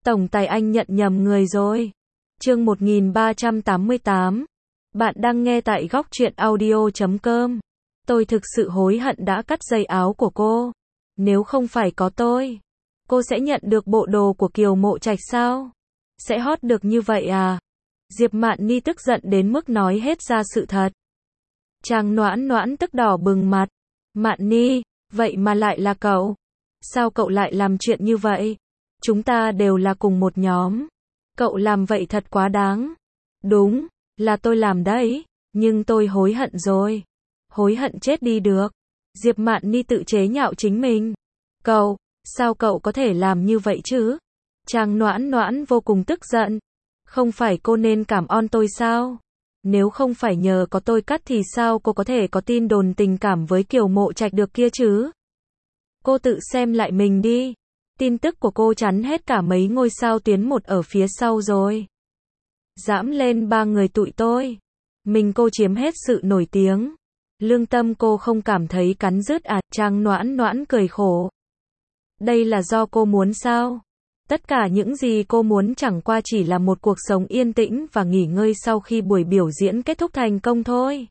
Tổng tài anh nhận nhầm người rồi. Chương 1388. Bạn đang nghe tại góc truyện audio.com. Tôi thực sự hối hận đã cắt dây áo của cô. Nếu không phải có tôi, cô sẽ nhận được bộ đồ của Kiều Mộ Trạch sao? Sẽ hot được như vậy à? Diệp Mạn Ni tức giận đến mức nói hết ra sự thật. Trang Noãn Noãn tức đỏ bừng mặt. Mạn Ni, vậy mà lại là cậu? Sao cậu lại làm chuyện như vậy? Chúng ta đều là cùng một nhóm. Cậu làm vậy thật quá đáng. Đúng, là tôi làm đấy, nhưng tôi hối hận rồi. Hối hận chết đi được. Diệp Mạn Ni tự chế nhạo chính mình. Cậu, sao cậu có thể làm như vậy chứ? Trang Noãn Noãn vô cùng tức giận. Không phải cô nên cảm ơn tôi sao? Nếu không phải nhờ có tôi cắt thì sao cô có thể có tin đồn tình cảm với Kiều Mộ Trạch được kia chứ? Cô tự xem lại mình đi. Tin tức của cô chắn hết cả mấy ngôi sao tuyến một ở phía sau rồi. Dãm lên ba người tụi tôi. Mình cô chiếm hết sự nổi tiếng. Lương tâm cô không cảm thấy cắn rứt à? Trang Noãn Noãn cười khổ. Đây là do cô muốn sao? Tất cả những gì cô muốn chẳng qua chỉ là một cuộc sống yên tĩnh và nghỉ ngơi sau khi buổi biểu diễn kết thúc thành công thôi.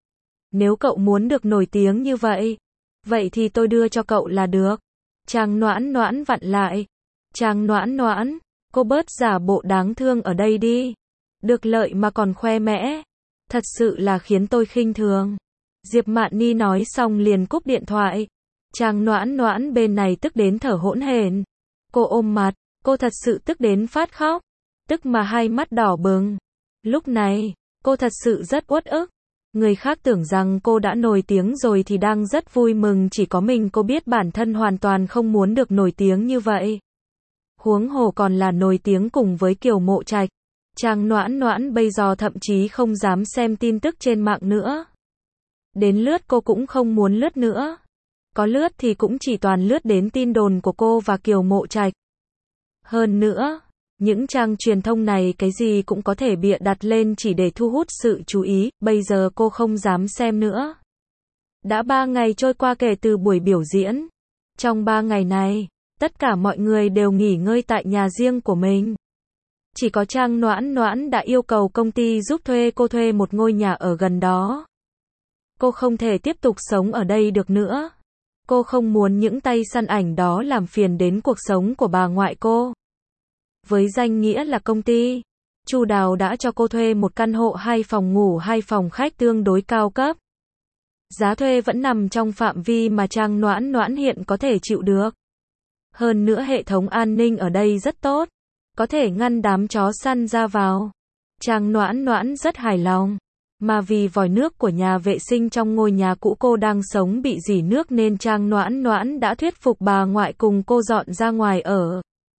Nếu cậu muốn được nổi tiếng như vậy, vậy thì tôi đưa cho cậu là được. Trang Noãn Noãn vặn lại. Trang Noãn Noãn, cô bớt giả bộ đáng thương ở đây đi. Được lợi mà còn khoe mẽ. Thật sự là khiến tôi khinh thường. Diệp Mạn Ni nói xong liền cúp điện thoại. Trang Noãn Noãn bên này tức đến thở hổn hển. Cô ôm mặt, cô thật sự tức đến phát khóc. Tức mà hai mắt đỏ bừng. Lúc này, cô thật sự rất uất ức. Người khác tưởng rằng cô đã nổi tiếng rồi thì đang rất vui mừng, chỉ có mình cô biết bản thân hoàn toàn không muốn được nổi tiếng như vậy. Huống hồ còn là nổi tiếng cùng với Kiều Mộ Trạch. Trang Noãn Noãn bây giờ thậm chí không dám xem tin tức trên mạng nữa. Đến lướt cô cũng không muốn lướt nữa. Có lướt thì cũng chỉ toàn lướt đến tin đồn của cô và Kiều Mộ Trạch. Hơn nữa, những trang truyền thông này cái gì cũng có thể bịa đặt lên chỉ để thu hút sự chú ý, bây giờ cô không dám xem nữa. Đã 3 ngày trôi qua kể từ buổi biểu diễn. Trong 3 ngày này, tất cả mọi người đều nghỉ ngơi tại nhà riêng của mình. Chỉ có Trang Noãn Noãn đã yêu cầu công ty giúp cô thuê một ngôi nhà ở gần đó. Cô không thể tiếp tục sống ở đây được nữa. Cô không muốn những tay săn ảnh đó làm phiền đến cuộc sống của bà ngoại cô. Với danh nghĩa là công ty, Chu Đào đã cho cô thuê một căn hộ 2 phòng ngủ 2 phòng khách tương đối cao cấp. Giá thuê vẫn nằm trong phạm vi mà Trang Noãn Noãn hiện có thể chịu được. Hơn nữa hệ thống an ninh ở đây rất tốt, có thể ngăn đám chó săn ra vào. Trang Noãn Noãn rất hài lòng. Mà vì vòi nước của nhà vệ sinh trong ngôi nhà cũ cô đang sống bị rỉ nước nên Trang Noãn Noãn đã thuyết phục bà ngoại cùng cô dọn ra ngoài ở.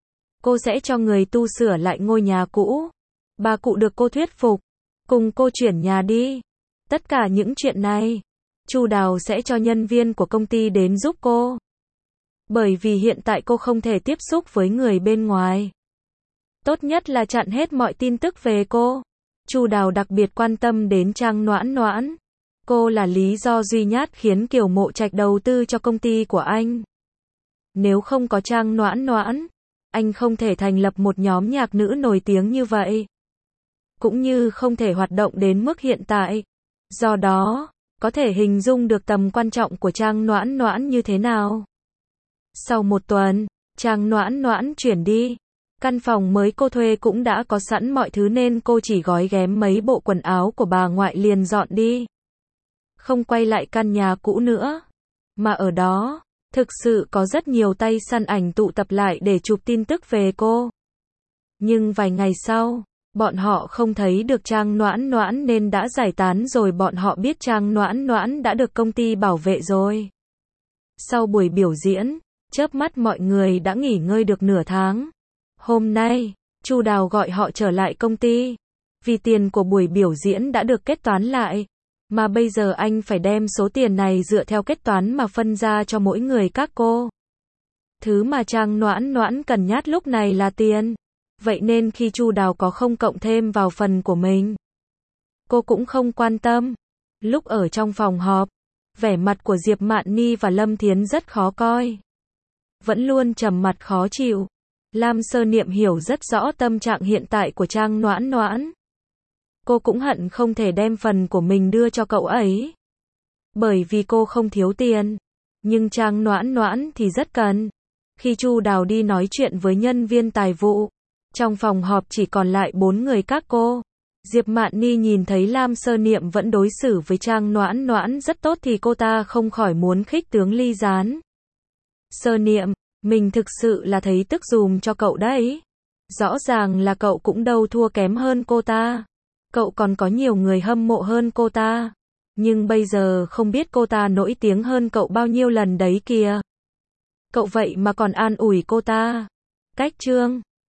Cô sẽ cho người tu sửa lại ngôi nhà cũ. Bà cụ được cô thuyết phục. Cùng cô chuyển nhà đi. Tất cả những chuyện này, Chu Đào sẽ cho nhân viên của công ty đến giúp cô. Bởi vì hiện tại cô không thể tiếp xúc với người bên ngoài. Tốt nhất là chặn hết mọi tin tức về cô. Chu Đào đặc biệt quan tâm đến Trang Noãn Noãn. Cô là lý do duy nhất khiến Kiều Mộ Trạch đầu tư cho công ty của anh. Nếu không có Trang Noãn Noãn, anh không thể thành lập một nhóm nhạc nữ nổi tiếng như vậy. Cũng như không thể hoạt động đến mức hiện tại. Do đó, có thể hình dung được tầm quan trọng của Trang Noãn Noãn như thế nào. Sau một tuần, Trang Noãn Noãn chuyển đi. Căn phòng mới cô thuê cũng đã có sẵn mọi thứ nên cô chỉ gói ghém mấy bộ quần áo của bà ngoại liền dọn đi. Không quay lại căn nhà cũ nữa. Mà ở đó, thực sự có rất nhiều tay săn ảnh tụ tập lại để chụp tin tức về cô. Nhưng vài ngày sau, bọn họ không thấy được Trang Noãn Noãn nên đã giải tán rồi. Bọn họ biết Trang Noãn Noãn đã được công ty bảo vệ rồi. Sau buổi biểu diễn, chớp mắt mọi người đã nghỉ ngơi được nửa tháng. Hôm nay, Chu Đào gọi họ trở lại công ty. Vì tiền của buổi biểu diễn đã được kết toán lại. Mà bây giờ anh phải đem số tiền này dựa theo kết toán mà phân ra cho mỗi người các cô. Thứ mà Trang Noãn Noãn cần nhất lúc này là tiền. Vậy nên khi Chu Đào có không cộng thêm vào phần của mình, cô cũng không quan tâm. Lúc ở trong phòng họp, vẻ mặt của Diệp Mạn Ni và Lâm Thiến rất khó coi. Vẫn luôn trầm mặt khó chịu. Lam Sơ Niệm hiểu rất rõ tâm trạng hiện tại của Trang Noãn Noãn. Cô cũng hận không thể đem phần của mình đưa cho cậu ấy. Bởi vì cô không thiếu tiền. Nhưng Trang Noãn Noãn thì rất cần. Khi Chu Đào đi nói chuyện với nhân viên tài vụ, trong phòng họp chỉ còn lại 4 người các cô. Diệp Mạn Ni nhìn thấy Lam Sơ Niệm vẫn đối xử với Trang Noãn Noãn rất tốt thì cô ta không khỏi muốn khích tướng ly gián. Sơ Niệm, mình thực sự là thấy tức giùm cho cậu đấy. Rõ ràng là cậu cũng đâu thua kém hơn cô ta. Cậu còn có nhiều người hâm mộ hơn cô ta. Nhưng bây giờ không biết cô ta nổi tiếng hơn cậu bao nhiêu lần đấy kìa. Cậu vậy mà còn an ủi cô ta. Cách chương